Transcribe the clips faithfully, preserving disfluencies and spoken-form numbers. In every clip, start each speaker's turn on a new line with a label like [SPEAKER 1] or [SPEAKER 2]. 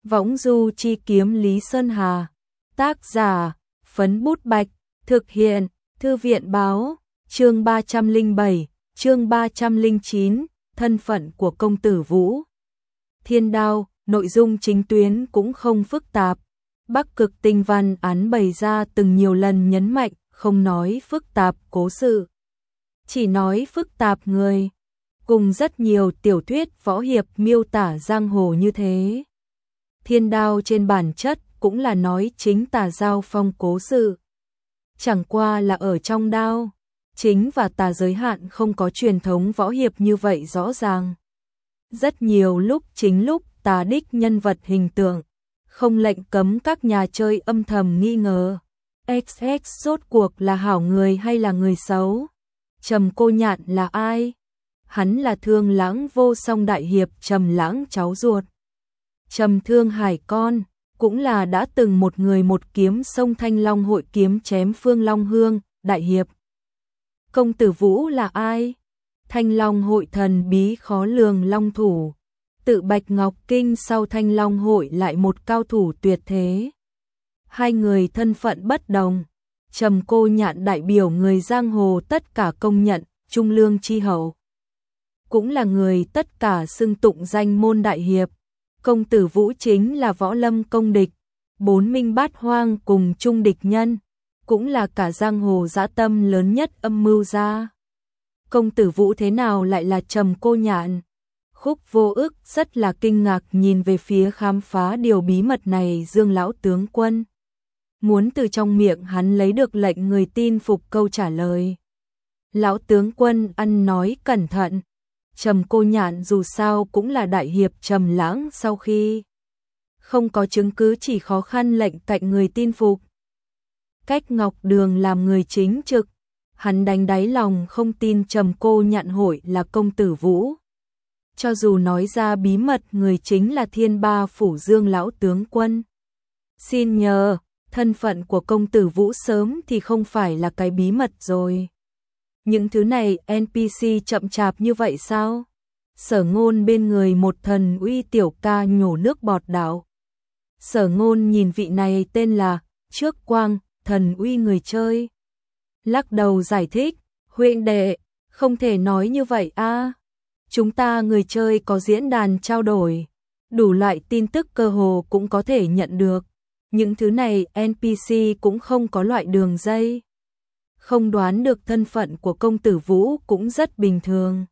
[SPEAKER 1] Võng du chi kiếm Lý Sơn Hà. Tác giả, Phấn Bút Bạch. Thực hiện, Thư viện Báo. Chương ba trăm lẻ bảy, chương ba trăm lẻ chín, thân phận của công tử Vũ. Thiên Đao, nội dung chính tuyến cũng không phức tạp. Bắc Cực Tinh Văn án bày ra từng nhiều lần nhấn mạnh, không nói phức tạp cố sự, chỉ nói phức tạp người. Cùng rất nhiều tiểu thuyết võ hiệp miêu tả giang hồ như thế. Thiên Đao trên bản chất cũng là nói chính tà giao phong cố sự. Chẳng qua là ở trong đao, chính và tà giới hạn không có truyền thống võ hiệp như vậy rõ ràng. Rất nhiều lúc chính lúc tà đích nhân vật hình tượng, không lệnh cấm các nhà chơi âm thầm nghi ngờ. ích ích rốt cuộc là hảo người hay là người xấu? Trầm Cô Nhạn là ai? Hắn là Thương Lãng vô song đại hiệp Trầm Lãng cháu ruột. Trầm Thương Hải con, cũng là đã từng một người một kiếm xông Thanh Long hội kiếm chém Phương Long Hương, đại hiệp. Công tử Vũ là ai? Thanh Long hội thần bí khó lường long thủ. Tự Bạch Ngọc Kinh sau Thanh Long hội lại một cao thủ tuyệt thế. Hai người thân phận bất đồng. Trầm Cô Nhạn đại biểu người giang hồ tất cả công nhận, trung lương chi hậu. Cũng là người tất cả xưng tụng danh môn đại hiệp. Công tử Vũ chính là võ lâm công địch, bốn minh bát hoang cùng chung địch nhân, cũng là cả giang hồ dã tâm lớn nhất âm mưu gia. Công tử Vũ thế nào lại là Trầm Cô Nhạn? Khúc Vô Ức rất là kinh ngạc nhìn về phía khám phá điều bí mật này Dương lão tướng quân. Muốn từ trong miệng hắn lấy được lệnh người tin phục câu trả lời. Lão tướng quân ăn nói cẩn thận. Trầm Cô Nhạn dù sao cũng là đại hiệp Trầm Lãng sau khi không có chứng cứ chỉ khó khăn lệnh cạnh người tin phục. Cách Ngọc Đường làm người chính trực, hắn đánh đáy lòng không tin Trầm Cô Nhạn hội là công tử Vũ. Cho dù nói ra bí mật người chính là Thiên Ba phủ Dương lão tướng quân. Xin nhờ, thân phận của công tử Vũ sớm thì không phải là cái bí mật rồi. Những thứ này en pê xê chậm chạp như vậy sao? Sở Ngôn bên người một thần uy tiểu ca nhổ nước bọt đạo. Sở Ngôn nhìn vị này tên là Trước Quang, thần uy người chơi. Lắc đầu giải thích, huynh đệ, không thể nói như vậy a. Chúng ta người chơi có diễn đàn trao đổi, đủ loại tin tức cơ hồ cũng có thể nhận được. Những thứ này en pê xê cũng không có loại đường dây. Không đoán được thân phận của công tử Vũ cũng rất bình thường.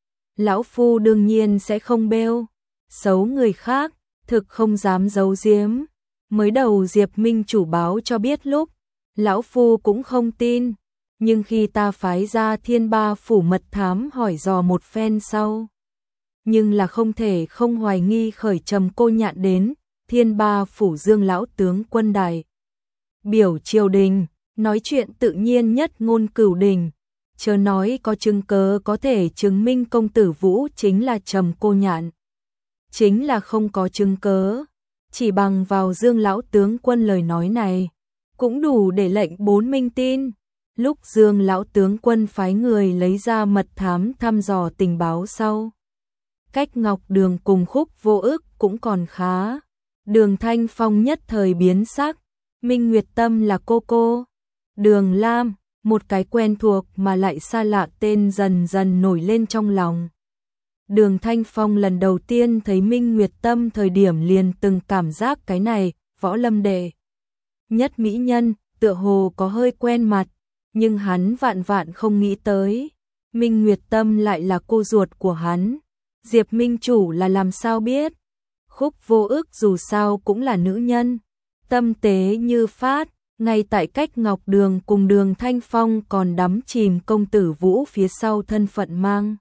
[SPEAKER 1] Lão phu đương nhiên sẽ không bêu xấu người khác, thực không dám giấu giếm. Mới đầu Diệp Minh chủ báo cho biết lúc, lão phu cũng không tin, nhưng khi ta phái ra Thiên Ba phủ mật thám hỏi dò một phen sau, nhưng là không thể không hoài nghi khởi Trầm Cô Nhạn đến Thiên Ba phủ Dương lão tướng quân đại biểu triều đình. Nói chuyện tự nhiên nhất ngôn cửu đình, chớ nói có chứng cớ có thể chứng minh công tử Vũ chính là Trầm Cô Nhạn. Chính là không có chứng cớ, chỉ bằng vào Dương lão tướng quân lời nói này, cũng đủ để lệnh bốn minh tin. Lúc Dương lão tướng quân phái người lấy ra mật thám thăm dò tình báo sau. Cách Ngọc Đường cùng Khúc Vô Ức cũng còn khá. Đường Thanh Phong nhất thời biến sắc, Minh Nguyệt Tâm là cô cô. Đường Lam, một cái quen thuộc mà lại xa lạ tên dần dần nổi lên trong lòng. Đường Thanh Phong lần đầu tiên thấy Minh Nguyệt Tâm thời điểm liền từng cảm giác cái này, võ lâm đệ nhất mỹ nhân, tựa hồ có hơi quen mặt, nhưng hắn vạn vạn không nghĩ tới. Minh Nguyệt Tâm lại là cô ruột của hắn. Diệp Minh chủ là làm sao biết? Khúc Vô Ức dù sao cũng là nữ nhân, tâm tế như phát. Ngay tại cách Ngọc Đường cùng Đường Thanh Phong còn đắm chìm công tử Vũ phía sau thân phận mang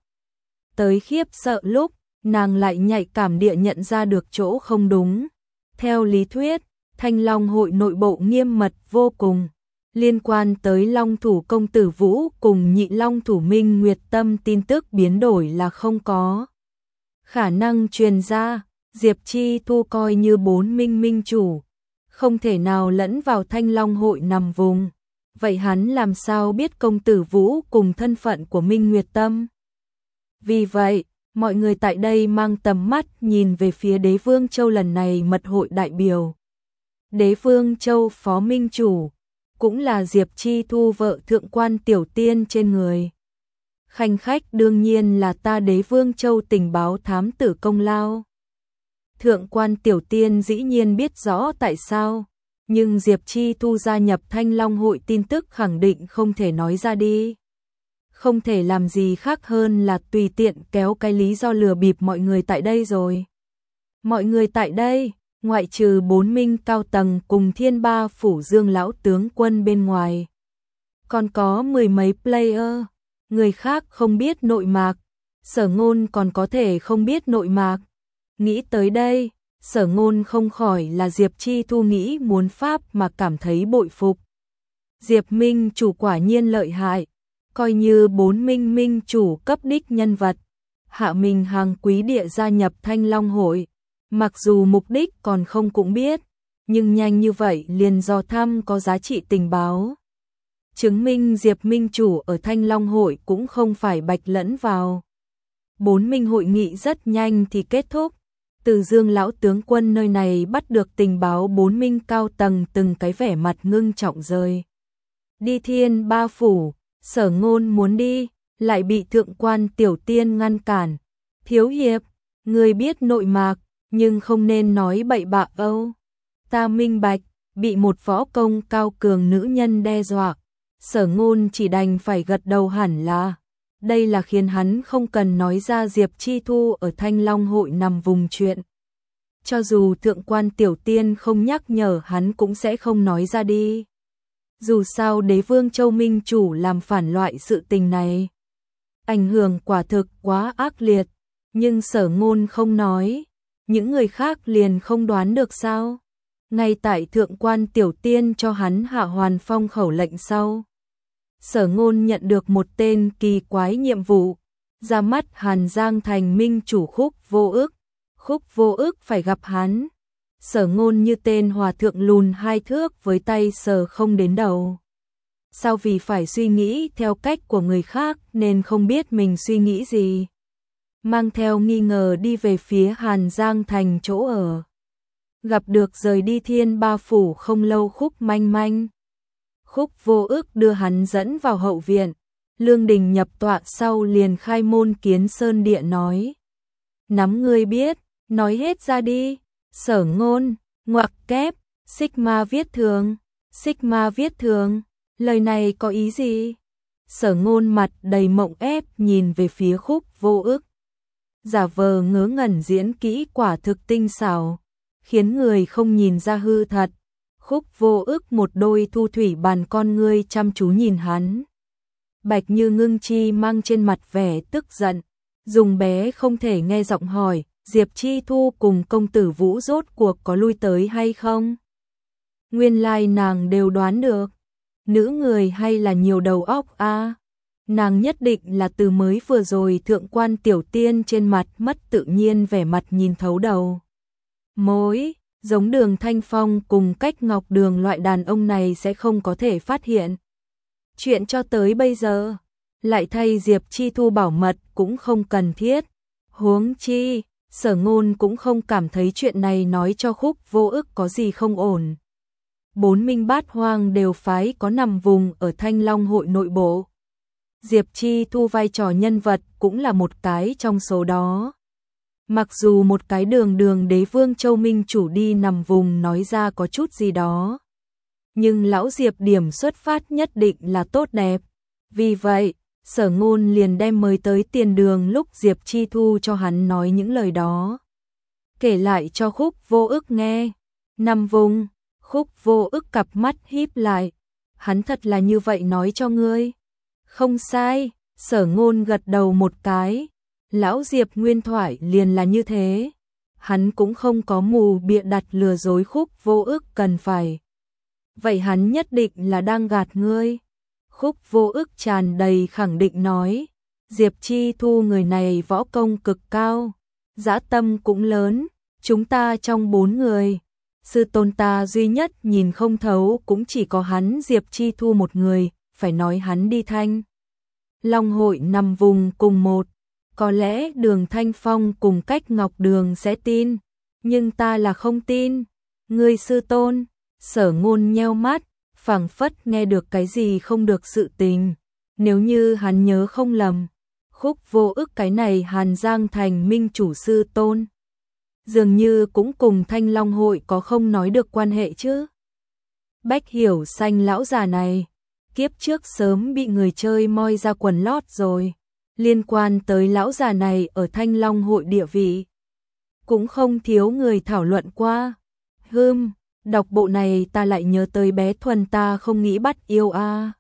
[SPEAKER 1] tới khiếp sợ lúc, nàng lại nhạy cảm địa nhận ra được chỗ không đúng. Theo lý thuyết, Thanh Long hội nội bộ nghiêm mật vô cùng, liên quan tới Long thủ công tử Vũ cùng nhị Long thủ Minh Nguyệt Tâm tin tức biến đổi là không có khả năng truyền ra. Diệp Chi Thu coi như bốn minh minh chủ, không thể nào lẫn vào Thanh Long hội nằm vùng. Vậy hắn làm sao biết công tử Vũ cùng thân phận của Minh Nguyệt Tâm? Vì vậy, Mọi người tại đây mang tầm mắt nhìn về phía Đế Vương Châu lần này mật hội đại biểu. Đế Vương Châu phó minh chủ, cũng là Diệp Chi Thu vợ thượng quan tiểu tiên trên người. Khanh khách đương nhiên là ta Đế Vương Châu tình báo thám tử công lao. Thượng quan tiểu tiên dĩ nhiên biết rõ tại sao, nhưng Diệp Chi Thu gia nhập Thanh Long hội tin tức khẳng định không thể nói ra đi. Không thể làm gì khác hơn là tùy tiện kéo cái lý do lừa bịp mọi người tại đây rồi. Mọi người tại đây, ngoại trừ bốn minh cao tầng cùng thiên ba phủ Dương lão tướng quân bên ngoài, còn có mười mấy player, người khác không biết nội mạc, Sở Ngôn còn có thể không biết nội mạc. Nghĩ tới đây, Sở Ngôn không khỏi là Diệp Chi Thu nghĩ muốn pháp mà cảm thấy bội phục. Diệp Minh chủ quả nhiên lợi hại, coi như bốn minh minh chủ cấp đích nhân vật, Hạ Minh hàng quý địa gia nhập Thanh Long hội, mặc dù mục đích còn không cũng biết, nhưng nhanh như vậy liền dò thăm có giá trị tình báo. Chứng minh Diệp Minh chủ ở Thanh Long hội cũng không phải bạch lẫn vào. Bốn minh hội nghị rất nhanh thì kết thúc. Từ Dương lão tướng quân nơi này bắt được tình báo bốn minh cao tầng từng cái vẻ mặt ngưng trọng rơi. Đi thiên ba phủ, Sở Ngôn muốn đi, lại bị thượng quan tiểu tiên ngăn cản. Thiếu hiệp, người biết nội mạc, nhưng không nên nói bậy bạ âu. Ta minh bạch, bị một võ công cao cường nữ nhân đe dọa. Sở Ngôn chỉ đành phải gật đầu hẳn là. Đây là khiến hắn không cần nói ra Diệp Chi Thu ở Thanh Long hội nằm vùng chuyện. Cho dù thượng quan tiểu tiên không nhắc nhở hắn cũng sẽ không nói ra đi. Dù sao Đế Vương Châu minh chủ làm phản loại sự tình này, ảnh hưởng quả thực quá ác liệt, nhưng Sở Ngôn không nói, những người khác liền không đoán được sao? Ngay tại thượng quan tiểu tiên cho hắn hạ hoàn phong khẩu lệnh sau, Sở Ngôn nhận được một tên kỳ quái nhiệm vụ, ra mắt Hàn Giang thành minh chủ Khúc Vô Ức. Khúc Vô Ức phải gặp hắn. Sở Ngôn như tên hòa thượng lùn hai thước với tay sờ không đến đầu. Sao vì phải suy nghĩ theo cách của người khác nên không biết mình suy nghĩ gì. Mang theo nghi ngờ đi về phía Hàn Giang thành chỗ ở. Gặp được rời đi thiên ba phủ không lâu Khúc Manh Manh. Khúc Vô Ức đưa hắn dẫn vào hậu viện. Lương Đình nhập tọa sau liền khai môn kiến sơn địa nói. Nắm ngươi biết, nói hết ra đi. Sở Ngôn, ngoặc kép, Sigma viết thường, Sigma viết thường, lời này có ý gì? Sở Ngôn mặt đầy mộng ép nhìn về phía Khúc Vô Ức. Giả vờ ngớ ngẩn diễn kỹ quả thực tinh xảo, khiến người không nhìn ra hư thật. Khúc Vô Ức một đôi thu thủy bàn con ngươi chăm chú nhìn hắn. Bạch Như Ngưng Chi mang trên mặt vẻ tức giận, dùng bé không thể nghe giọng hỏi, Diệp Chi Thu cùng công tử Vũ rốt cuộc có lui tới hay không? Nguyên lai nàng đều đoán được, nữ người hay là nhiều đầu óc a? À? Nàng nhất định là từ mới vừa rồi thượng quan tiểu tiên trên mặt mất tự nhiên vẻ mặt nhìn thấu đầu. Mối, giống Đường Thanh Phong cùng Cách Ngọc Đường loại đàn ông này sẽ không có thể phát hiện. Chuyện cho tới bây giờ, lại thay Diệp Chi Thu bảo mật cũng không cần thiết. Huống chi, Sở Ngôn cũng không cảm thấy chuyện này nói cho Khúc Vô Ức có gì không ổn. Bốn minh bát hoang đều phái có nằm vùng ở Thanh Long hội nội bộ. Diệp Chi Thu vai trò nhân vật cũng là một cái trong số đó. Mặc dù một cái đường đường Đế Vương Châu minh chủ đi nằm vùng nói ra có chút gì đó, nhưng lão Diệp điểm xuất phát nhất định là tốt đẹp. Vì vậy, Sở Ngôn liền đem mời tới tiền đường lúc Diệp Chi Thu cho hắn nói những lời đó. Kể lại cho Khúc Vô Ức nghe. Nằm vùng, Khúc Vô Ức cặp mắt híp lại. Hắn thật là như vậy nói cho ngươi. Không sai, Sở Ngôn gật đầu một cái. Lão Diệp nguyên thoại liền là như thế. Hắn cũng không có mù bịa đặt lừa dối Khúc Vô Ức cần phải. Vậy hắn nhất định là đang gạt ngươi. Khúc Vô Ức tràn đầy khẳng định nói, Diệp Chi Thu người này võ công cực cao, dã tâm cũng lớn, chúng ta trong bốn người, sư tôn ta duy nhất nhìn không thấu cũng chỉ có hắn Diệp Chi Thu một người, phải nói hắn đi Thanh Long hội nằm vùng cùng một, Có lẽ Đường Thanh Phong cùng Cách Ngọc Đường sẽ tin, nhưng ta là không tin. Ngươi sư tôn, Sở Ngôn nheo mắt, phảng phất nghe được cái gì không được sự tình. Nếu như hắn nhớ không lầm, Khúc Vô Ức cái này Hàn Giang Thành minh chủ sư tôn, dường như cũng cùng Thanh Long hội có không nói được quan hệ chứ. Bách Hiểu Xanh lão già này, kiếp trước sớm bị người chơi moi ra quần lót rồi. Liên quan tới lão già này ở Thanh Long hội địa vị, cũng không thiếu người thảo luận qua. Hừm, đọc bộ này ta lại nhớ tới bé Thuần ta không nghĩ bắt yêu a. À.